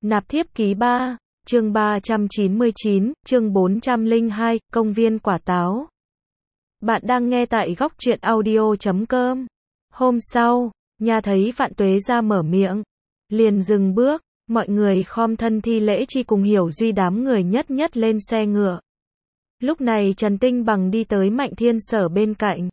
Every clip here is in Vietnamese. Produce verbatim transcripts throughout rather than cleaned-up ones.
Nạp thiếp ký ba, chương ba trăm chín mươi chín, chương bốn trăm lẻ hai, công viên quả táo. Bạn đang nghe tại góc truyện audio chấm com. Hôm sau, nhà thấy Vạn Tuế ra mở miệng, liền dừng bước, mọi người khom thân thi lễ chi cùng Hiểu Duy đám người nhất nhất lên xe ngựa. Lúc này Trần Tinh Bằng đi tới Mạnh Thiên Sở bên cạnh.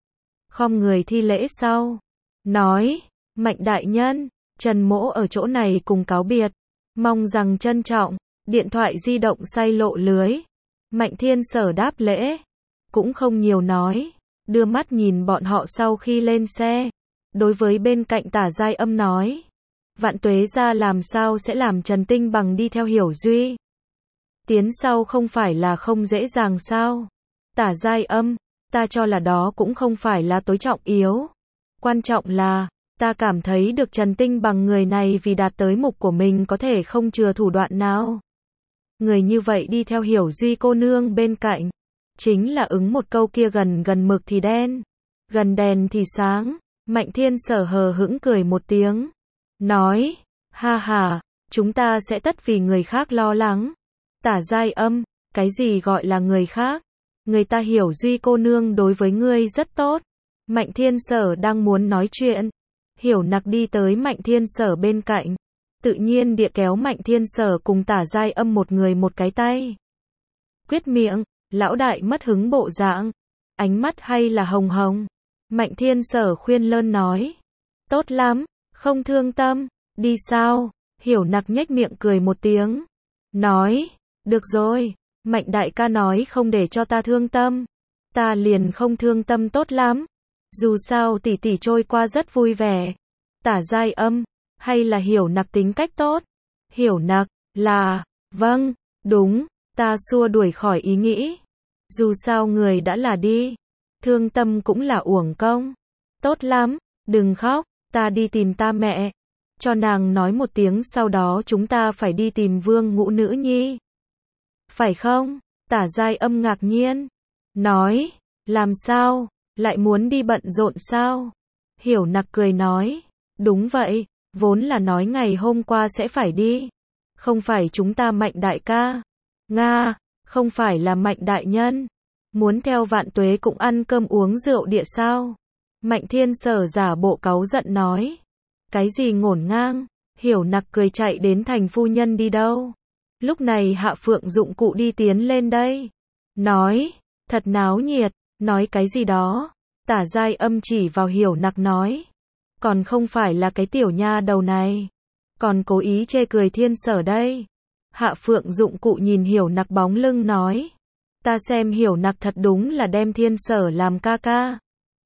Khom người thi lễ sau, nói, Mạnh đại nhân, Trần mỗ ở chỗ này cùng cáo biệt, mong rằng trân trọng. Điện thoại di động say lộ lưới. Mạnh Thiên Sở đáp lễ, cũng không nhiều nói, đưa mắt nhìn bọn họ sau khi lên xe. Đối với bên cạnh Tả Giai Âm nói, Vạn Tuế ra làm sao sẽ làm Trần Tinh Bằng đi theo Hiểu Duy? Tiến sau không phải là không dễ dàng sao? Tả Giai Âm, ta cho là đó cũng không phải là tối trọng yếu. Quan trọng là, ta cảm thấy được Trần Tinh Bằng người này vì đạt tới mục của mình có thể không chừa thủ đoạn nào. Người như vậy đi theo Hiểu Duy cô nương bên cạnh, chính là ứng một câu kia gần gần mực thì đen, gần đèn thì sáng. Mạnh Thiên Sở hờ hững cười một tiếng, nói, ha ha, chúng ta sẽ tất vì người khác lo lắng. Tả Giai Âm, cái gì gọi là người khác? Người ta Hiểu Duy cô nương đối với ngươi rất tốt. Mạnh Thiên Sở đang muốn nói chuyện, Hiểu Nặc đi tới Mạnh Thiên Sở bên cạnh, tự nhiên địa kéo Mạnh Thiên Sở cùng Tả Giai Âm một người một cái tay. Quyết miệng, lão đại mất hứng bộ dạng, ánh mắt hay là hồng hồng. Mạnh Thiên Sở khuyên lơn nói, tốt lắm, không thương tâm, đi sao? Hiểu Nặc nhếch miệng cười một tiếng, nói, được rồi, Mạnh đại ca nói không để cho ta thương tâm, ta liền không thương tâm tốt lắm. Dù sao tỷ tỷ trôi qua rất vui vẻ. Tả Giai Âm, hay là Hiểu Nặc tính cách tốt? Hiểu Nặc, là, vâng, đúng, ta xua đuổi khỏi ý nghĩ. Dù sao người đã là đi, thương tâm cũng là uổng công. Tốt lắm, đừng khóc, ta đi tìm ta mẹ. Cho nàng nói một tiếng sau đó chúng ta phải đi tìm Vương Ngũ nữ nhi. Phải không? Tả Giai Âm ngạc nhiên, nói, làm sao? Lại muốn đi bận rộn sao? Hiểu Nặc cười nói, đúng vậy, vốn là nói ngày hôm qua sẽ phải đi. Không phải chúng ta Mạnh đại ca. Nga, không phải là Mạnh đại nhân. Muốn theo Vạn Tuế cũng ăn cơm uống rượu địa sao? Mạnh Thiên Sở giả bộ cáu giận nói. Cái gì ngổn ngang? Hiểu Nặc cười chạy đến thành phu nhân đi đâu? Lúc này Hạ Phượng dụng cụ đi tiến lên đây. Nói, thật náo nhiệt. Nói cái gì đó? Tả Giai Âm chỉ vào Hiểu Nặc nói, còn không phải là cái tiểu nha đầu này, còn cố ý chê cười Thiên Sở đây. Hạ Phượng dụng cụ nhìn Hiểu Nặc bóng lưng nói, ta xem Hiểu Nặc thật đúng là đem Thiên Sở làm ca ca,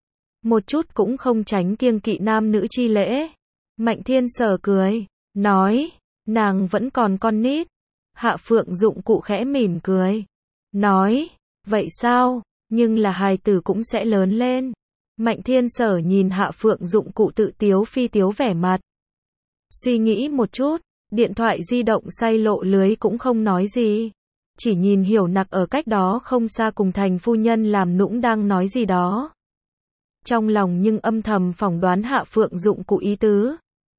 một chút cũng không tránh kiêng kỵ nam nữ chi lễ. Mạnh Thiên Sở cười, nói, nàng vẫn còn con nít. Hạ Phượng dụng cụ khẽ mỉm cười, nói, vậy sao? Nhưng là hài tử cũng sẽ lớn lên. Mạnh Thiên Sở nhìn Hạ Phượng dụng cụ tự tiếu phi tiếu vẻ mặt. Suy nghĩ một chút, điện thoại di động say lộ lưới cũng không nói gì. Chỉ nhìn Hiểu Nặc ở cách đó không xa cùng thành phu nhân làm nũng đang nói gì đó. Trong lòng nhưng âm thầm phỏng đoán Hạ Phượng dụng cụ ý tứ.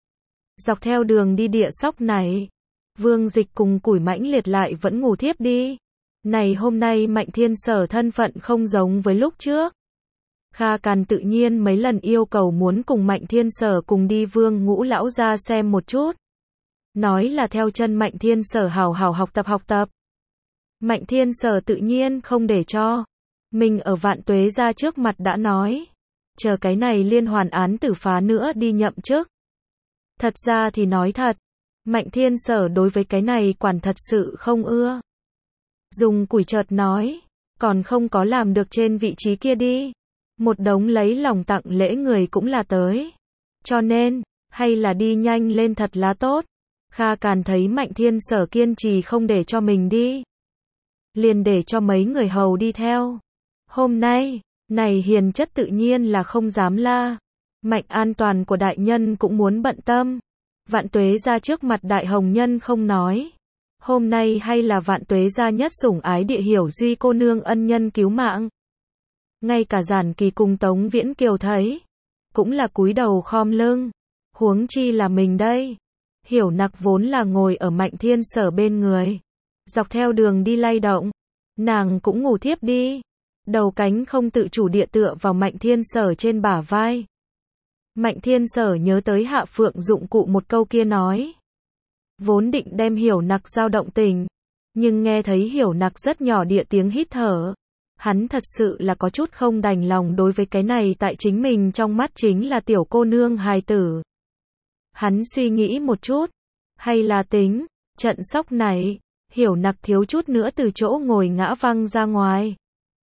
Dọc theo đường đi địa sóc này, Vương Dịch cùng Củi Mãnh Liệt lại vẫn ngủ thiếp đi. Này hôm nay Mạnh Thiên Sở thân phận không giống với lúc trước. Kha Càn tự nhiên mấy lần yêu cầu muốn cùng Mạnh Thiên Sở cùng đi Vương Ngũ lão ra xem một chút. Nói là theo chân Mạnh Thiên Sở hào hào học tập học tập. Mạnh Thiên Sở tự nhiên không để cho. Mình ở Vạn Tuế ra trước mặt đã nói, chờ cái này liên hoàn án tử phá nữa đi nhậm chức. Thật ra thì nói thật, Mạnh Thiên Sở đối với cái này quản thật sự không ưa. Dùng Củi chợt nói, còn không có làm được trên vị trí kia đi. Một đống lấy lòng tặng lễ người cũng là tới. Cho nên, hay là đi nhanh lên thật là tốt. Kha Càn thấy Mạnh Thiên Sở kiên trì không để cho mình đi, liền để cho mấy người hầu đi theo. Hôm nay, này hiền chất tự nhiên là không dám la. Mạnh an toàn của đại nhân cũng muốn bận tâm. Vạn Tuế ra trước mặt đại hồng nhân không nói. Hôm nay hay là Vạn Tuế gia nhất sủng ái địa Hiểu Duy cô nương ân nhân cứu mạng. Ngay cả Giản Kỳ cùng Tống Viễn Kiều thấy, cũng là cúi đầu khom lưng. Huống chi là mình đây. Hiểu Nặc vốn là ngồi ở Mạnh Thiên Sở bên người. Dọc theo đường đi lay động. Nàng cũng ngủ thiếp đi. Đầu cánh không tự chủ địa tựa vào Mạnh Thiên Sở trên bả vai. Mạnh Thiên Sở nhớ tới Hạ Phượng dụng cụ một câu kia nói. Vốn định đem Hiểu Nặc dao động tình. Nhưng nghe thấy Hiểu Nặc rất nhỏ địa tiếng hít thở. Hắn thật sự là có chút không đành lòng đối với cái này tại chính mình trong mắt chính là tiểu cô nương hài tử. Hắn suy nghĩ một chút. Hay là tính, trận sốc này, Hiểu Nặc thiếu chút nữa từ chỗ ngồi ngã văng ra ngoài.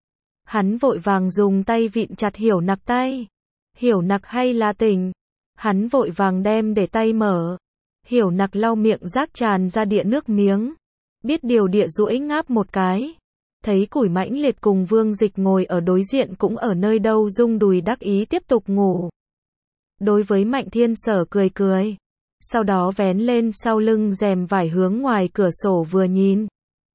Hắn vội vàng dùng tay vịn chặt Hiểu Nặc tay. Hiểu Nặc hay là tỉnh. Hắn vội vàng đem để tay mở. Hiểu Nặc lau miệng rác tràn ra địa nước miếng. Biết điều địa duỗi ngáp một cái. Thấy Củi Mãnh Liệt cùng Vương Dịch ngồi ở đối diện cũng ở nơi đâu rung đùi đắc ý tiếp tục ngủ. Đối với Mạnh Thiên Sở cười cười. Sau đó vén lên sau lưng rèm vải hướng ngoài cửa sổ vừa nhìn.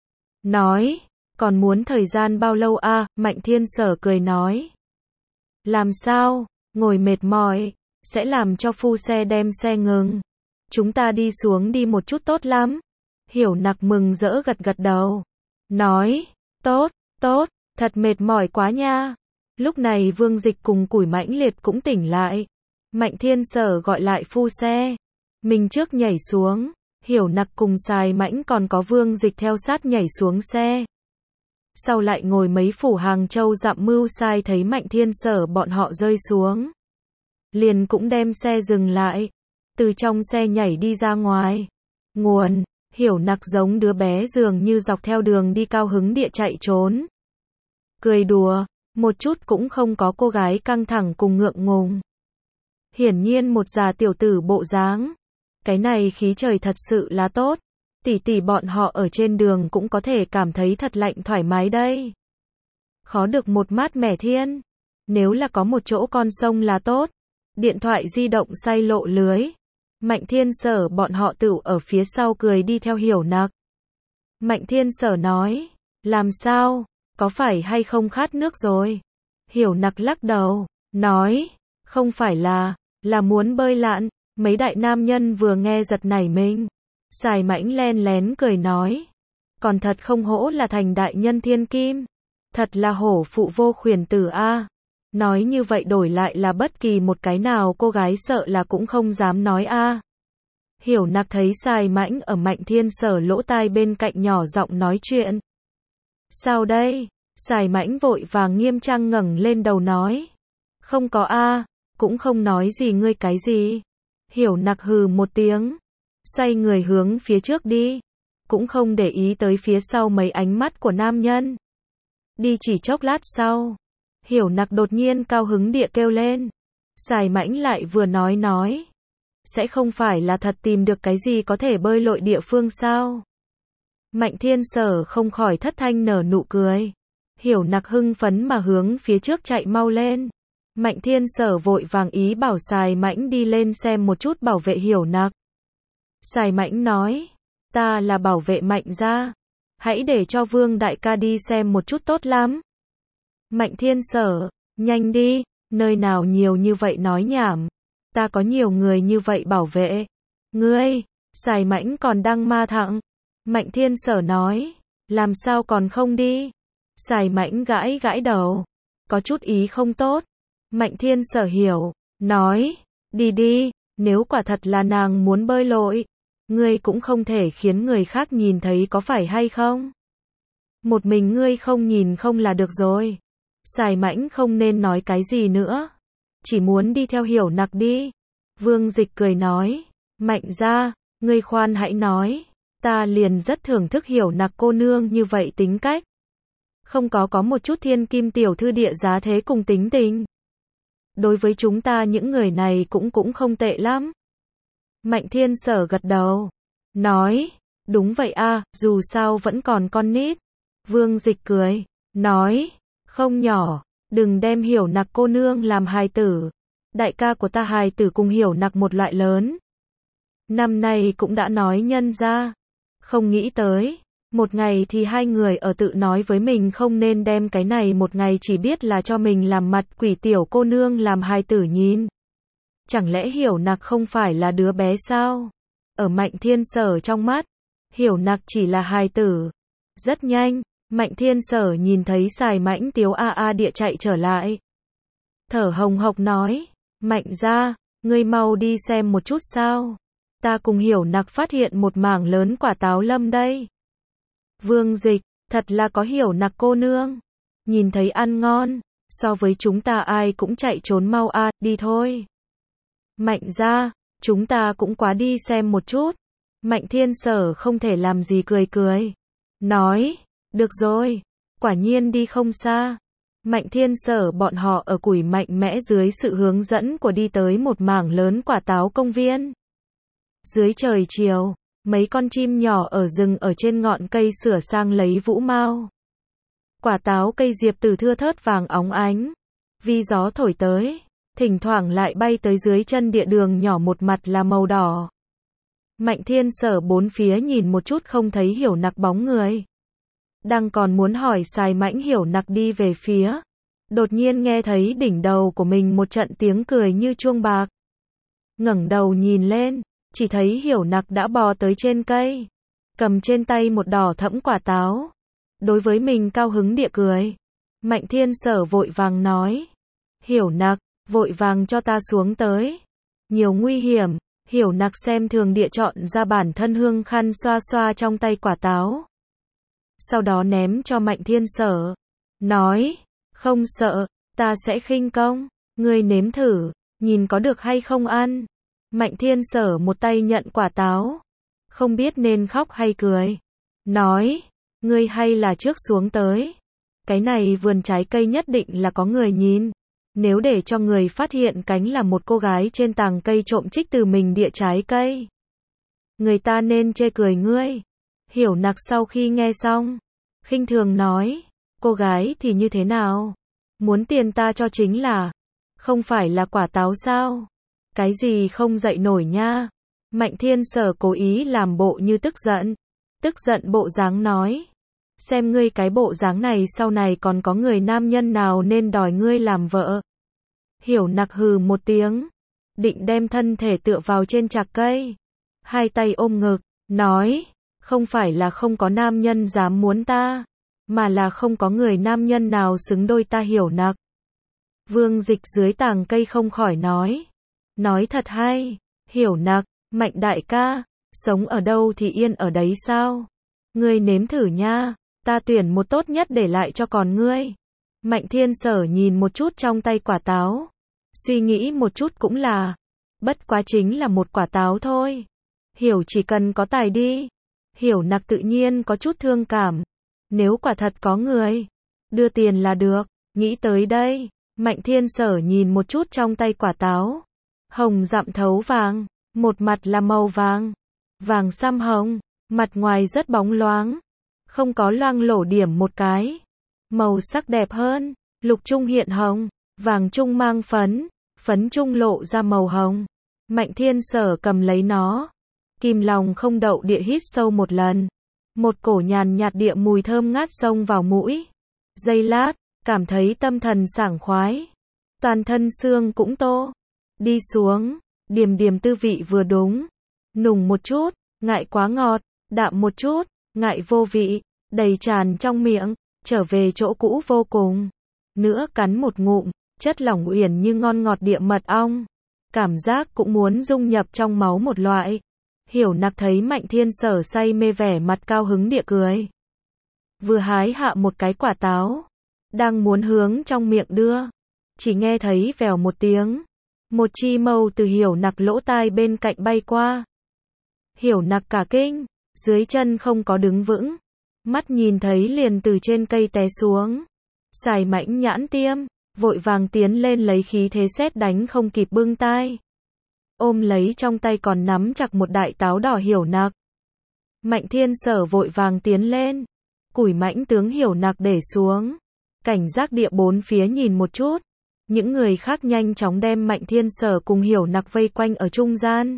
Nói, còn muốn thời gian bao lâu a? À? Mạnh Thiên Sở cười nói. Làm sao, ngồi mệt mỏi, sẽ làm cho phu xe đem xe ngừng. Chúng ta đi xuống đi một chút tốt lắm. Hiểu Nặc mừng rỡ gật gật đầu. Nói, tốt, tốt, thật mệt mỏi quá nha. Lúc này Vương Dịch cùng Củi Mãnh Liệt cũng tỉnh lại. Mạnh Thiên Sở gọi lại phu xe. Mình trước nhảy xuống. Hiểu Nặc cùng Xài Mãnh còn có Vương Dịch theo sát nhảy xuống xe. Sau lại ngồi mấy phủ Hàng Châu dặm mưu sai thấy Mạnh Thiên Sở bọn họ rơi xuống. Liền cũng đem xe dừng lại. Từ trong xe nhảy đi ra ngoài. Nguồn, Hiểu Nặc giống đứa bé dường như dọc theo đường đi cao hứng địa chạy trốn. Cười đùa, một chút cũng không có cô gái căng thẳng cùng ngượng ngùng. Hiển nhiên một già tiểu tử bộ dáng. Cái này khí trời thật sự là tốt. Tỷ tỷ bọn họ ở trên đường cũng có thể cảm thấy thật lạnh thoải mái đây. Khó được một mát mẻ thiên. Nếu là có một chỗ con sông là tốt. Điện thoại di động say lộ lưới. Mạnh Thiên Sở bọn họ tựu ở phía sau cười đi theo Hiểu Nặc. Mạnh Thiên Sở nói. Làm sao? Có phải hay không khát nước rồi? Hiểu Nặc lắc đầu. Nói. Không phải là. Là muốn bơi lặn. Mấy đại nam nhân vừa nghe giật nảy mình. Xài Mãnh len lén cười nói. Còn thật không hổ là thành đại nhân thiên kim. Thật là hổ phụ vô khuyển tử a. Nói như vậy đổi lại là bất kỳ một cái nào cô gái sợ là cũng không dám nói a. Hiểu Nặc thấy Xài Mãnh ở Mạnh Thiên Sở lỗ tai bên cạnh nhỏ giọng nói chuyện. Sao đây? Xài Mãnh vội vàng nghiêm trang ngẩng lên đầu nói. Không có a, cũng không nói gì ngươi cái gì. Hiểu Nặc hừ một tiếng. Xoay người hướng phía trước đi. Cũng không để ý tới phía sau mấy ánh mắt của nam nhân. Đi chỉ chốc lát sau. Hiểu Nặc đột nhiên cao hứng địa kêu lên. Xài Mãnh lại vừa nói nói. Sẽ không phải là thật tìm được cái gì có thể bơi lội địa phương sao? Mạnh Thiên Sở không khỏi thất thanh nở nụ cười. Hiểu Nặc hưng phấn mà hướng phía trước chạy mau lên. Mạnh Thiên Sở vội vàng ý bảo Xài Mãnh đi lên xem một chút bảo vệ Hiểu Nặc. Xài Mãnh nói. Ta là bảo vệ Mạnh gia. Hãy để cho Vương đại ca đi xem một chút tốt lắm. Mạnh Thiên Sở. Nhanh đi. Nơi nào nhiều như vậy nói nhảm. Ta có nhiều người như vậy bảo vệ. Ngươi. Xài Mãnh còn đang ma thẳng. Mạnh Thiên Sở nói. Làm sao còn không đi? Xài Mãnh gãi gãi đầu. Có chút ý không tốt. Mạnh Thiên Sở hiểu. Nói. Đi đi. Nếu quả thật là nàng muốn bơi lội. Ngươi cũng không thể khiến người khác nhìn thấy có phải hay không? Một mình ngươi không nhìn không là được rồi. Xài Mãnh không nên nói cái gì nữa. Chỉ muốn đi theo Hiểu Nặc đi. Vương Dịch cười nói. Mạnh gia, ngươi khoan hãy nói. Ta liền rất thưởng thức Hiểu Nặc cô nương như vậy tính cách. Không có có một chút thiên kim tiểu thư địa giá thế cùng tính tình. Đối với chúng ta những người này cũng cũng không tệ lắm. Mạnh Thiên Sở gật đầu. Nói. Đúng vậy a, dù sao vẫn còn con nít. Vương Dịch cười. Nói. Không nhỏ. Đừng đem Hiểu Nặc cô nương làm hài tử. Đại ca của ta hài tử cùng Hiểu Nặc một loại lớn. Năm nay cũng đã nói nhân ra. Không nghĩ tới. Một ngày thì hai người ở tự nói với mình không nên đem cái này một ngày chỉ biết là cho mình làm mặt quỷ tiểu cô nương làm hài tử nhìn. Chẳng lẽ Hiểu Nặc không phải là đứa bé sao? Ở Mạnh Thiên Sở trong mắt, Hiểu Nặc chỉ là hài tử. Rất nhanh, Mạnh Thiên Sở nhìn thấy Sài Mãnh Tiếu a a địa chạy trở lại. Thở hồng hộc nói, Mạnh gia, ngươi mau đi xem một chút sao. Ta cùng Hiểu Nặc phát hiện một mảng lớn quả táo lâm đây. Vương Dịch, thật là có Hiểu Nặc cô nương. Nhìn thấy ăn ngon, so với chúng ta ai cũng chạy trốn mau a, à, đi thôi. Mạnh gia, chúng ta cũng quá đi xem một chút. Mạnh Thiên Sở không thể làm gì cười cười. Nói, được rồi, quả nhiên đi không xa. Mạnh Thiên Sở bọn họ ở củi mạnh mẽ dưới sự hướng dẫn của đi tới một mảng lớn quả táo công viên. Dưới trời chiều, mấy con chim nhỏ ở rừng ở trên ngọn cây sửa sang lấy vũ mao. Quả táo cây diệp từ thưa thớt vàng óng ánh. Vi gió thổi tới, thỉnh thoảng lại bay tới dưới chân địa đường nhỏ một mặt là màu đỏ. Mạnh Thiên Sở bốn phía nhìn một chút không thấy Hiểu Nặc bóng người. Đang còn muốn hỏi Sài Mãnh Hiểu Nặc đi về phía. Đột nhiên nghe thấy đỉnh đầu của mình một trận tiếng cười như chuông bạc. Ngẩng đầu nhìn lên, chỉ thấy Hiểu Nặc đã bò tới trên cây. Cầm trên tay một đỏ thẫm quả táo. Đối với mình cao hứng địa cười. Mạnh Thiên Sở vội vàng nói. Hiểu Nặc, vội vàng cho ta xuống tới. Nhiều nguy hiểm. Hiểu Nặc xem thường địa chọn ra bản thân hương khăn xoa xoa trong tay quả táo. Sau đó ném cho Mạnh Thiên Sở. Nói, không sợ, ta sẽ khinh công. Ngươi nếm thử, nhìn có được hay không ăn. Mạnh Thiên Sở một tay nhận quả táo. Không biết nên khóc hay cười. Nói, ngươi hay là trước xuống tới. Cái này vườn trái cây nhất định là có người nhìn. Nếu để cho người phát hiện cánh là một cô gái trên tàng cây trộm trích từ mình địa trái cây. Người ta nên chê cười ngươi. Hiểu Nặc sau khi nghe xong, khinh thường nói, cô gái thì như thế nào? Muốn tiền ta cho chính là, không phải là quả táo sao? Cái gì không dậy nổi nha? Mạnh Thiên Sở cố ý làm bộ như tức giận. Tức giận bộ dáng nói. Xem ngươi cái bộ dáng này sau này còn có người nam nhân nào nên đòi ngươi làm vợ. Hiểu Nặc hừ một tiếng. Định đem thân thể tựa vào trên trạc cây. Hai tay ôm ngực, nói. Không phải là không có nam nhân dám muốn ta. Mà là không có người nam nhân nào xứng đôi ta Hiểu Nặc. Vương Dịch dưới tàng cây không khỏi nói. Nói thật hay. Hiểu Nặc, Mạnh đại ca. Sống ở đâu thì yên ở đấy sao? Ngươi nếm thử nha. Ta tuyển một tốt nhất để lại cho còn ngươi. Mạnh Thiên Sở nhìn một chút trong tay quả táo. Suy nghĩ một chút cũng là. Bất quá chính là một quả táo thôi. Hiểu chỉ cần có tài đi. Hiểu Nặc tự nhiên có chút thương cảm. Nếu quả thật có người. Đưa tiền là được. Nghĩ tới đây. Mạnh Thiên Sở nhìn một chút trong tay quả táo. Hồng dặm thấu vàng. Một mặt là màu vàng. Vàng xăm hồng. Mặt ngoài rất bóng loáng. Không có loang lổ điểm một cái. Màu sắc đẹp hơn. Lục trung hiện hồng. Vàng trung mang phấn. Phấn trung lộ ra màu hồng. Mạnh Thiên Sở cầm lấy nó. Kìm lòng không đậu địa hít sâu một lần. Một cổ nhàn nhạt địa mùi thơm ngát xông vào mũi. Giây lát, cảm thấy tâm thần sảng khoái. Toàn thân xương cũng tô. Đi xuống, điềm điềm tư vị vừa đúng. Nùng một chút, ngại quá ngọt. Đạm một chút, ngại vô vị. Đầy tràn trong miệng, trở về chỗ cũ vô cùng. Nữa cắn một ngụm, chất lỏng uyển như ngon ngọt địa mật ong. Cảm giác cũng muốn dung nhập trong máu một loại. Hiểu Nặc thấy Mạnh Thiên Sở say mê vẻ mặt cao hứng địa cười. Vừa hái hạ một cái quả táo. Đang muốn hướng trong miệng đưa. Chỉ nghe thấy vèo một tiếng. Một chi mâu từ Hiểu Nặc lỗ tai bên cạnh bay qua. Hiểu Nặc cả kinh. Dưới chân không có đứng vững. Mắt nhìn thấy liền từ trên cây té xuống. Sài Mãnh nhãn tiêm. Vội vàng tiến lên lấy khí thế sét đánh không kịp bưng tai. Ôm lấy trong tay còn nắm chặt một đại táo đỏ Hiểu Nặc. Mạnh Thiên Sở vội vàng tiến lên. Củi mãnh tướng Hiểu Nặc để xuống. Cảnh giác địa bốn phía nhìn một chút. Những người khác nhanh chóng đem Mạnh Thiên Sở cùng Hiểu Nặc vây quanh ở trung gian.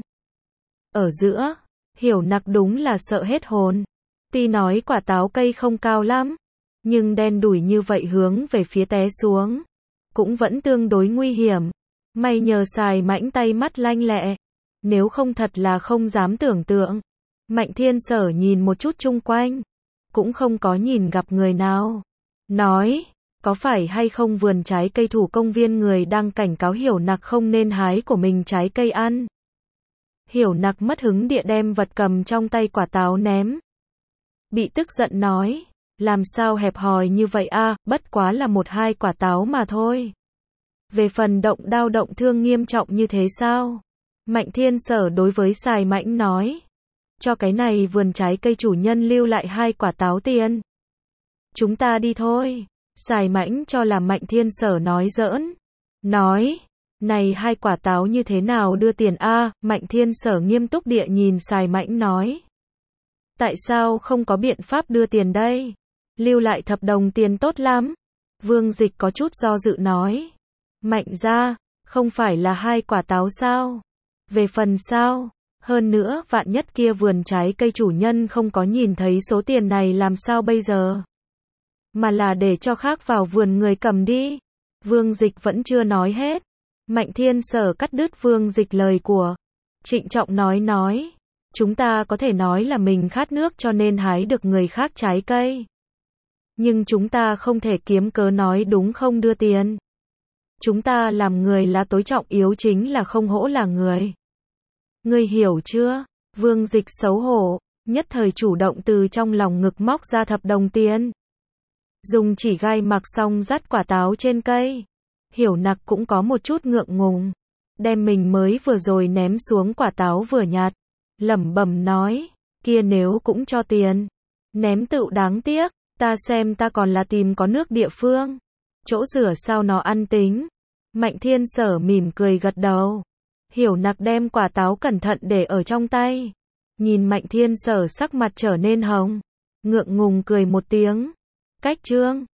Ở giữa, Hiểu Nặc đúng là sợ hết hồn. Tuy nói quả táo cây không cao lắm, nhưng đen đủi như vậy hướng về phía té xuống. Cũng vẫn tương đối nguy hiểm. May nhờ Sài Mãnh tay mắt lanh lẹ. Nếu không thật là không dám tưởng tượng. Mạnh Thiên Sở nhìn một chút chung quanh. Cũng không có nhìn gặp người nào. Nói, có phải hay không vườn trái cây thủ công viên người đang cảnh cáo Hiểu Nặc không nên hái của mình trái cây ăn. Hiểu Nặc mất hứng địa đem vật cầm trong tay quả táo ném. Bị tức giận nói, làm sao hẹp hòi như vậy a, bất quá là một hai quả táo mà thôi. Về phần động đao động thương nghiêm trọng như thế sao? Mạnh Thiên Sở đối với Sài Mãnh nói, cho cái này vườn trái cây chủ nhân lưu lại hai quả táo tiền. Chúng ta đi thôi. Sài Mãnh cho là Mạnh Thiên Sở nói giỡn. Nói, này hai quả táo như thế nào đưa tiền a? Mạnh Thiên Sở nghiêm túc địa nhìn Sài Mãnh nói. Tại sao không có biện pháp đưa tiền đây? Lưu lại thập đồng tiền tốt lắm. Vương Dịch có chút do dự nói. Mạnh gia, không phải là hai quả táo sao? Về phần sao? Hơn nữa, vạn nhất kia vườn trái cây chủ nhân không có nhìn thấy số tiền này làm sao bây giờ? Mà là để cho khác vào vườn người cầm đi. Vương Dịch vẫn chưa nói hết. Mạnh Thiên Sở cắt đứt Vương Dịch lời của. Trịnh trọng nói nói. Chúng ta có thể nói là mình khát nước cho nên hái được người khác trái cây. Nhưng chúng ta không thể kiếm cớ nói đúng không đưa tiền. Chúng ta làm người là tối trọng yếu chính là không hỗ là người. Ngươi hiểu chưa? Vương Dịch xấu hổ, nhất thời chủ động từ trong lòng ngực móc ra thập đồng tiền. Dùng chỉ gai mặc xong dắt quả táo trên cây. Hiểu Nặc cũng có một chút ngượng ngùng. Đem mình mới vừa rồi ném xuống quả táo vừa nhặt. Lẩm bẩm nói, kia nếu cũng cho tiền. Ném tựu đáng tiếc, ta xem ta còn là tìm có nước địa phương. Chỗ rửa sao nó ăn tính. Mạnh Thiên Sở mỉm cười gật đầu. Hiểu Nặc đem quả táo cẩn thận để ở trong tay. Nhìn Mạnh Thiên Sở sắc mặt trở nên hồng. Ngượng ngùng cười một tiếng. Cách chương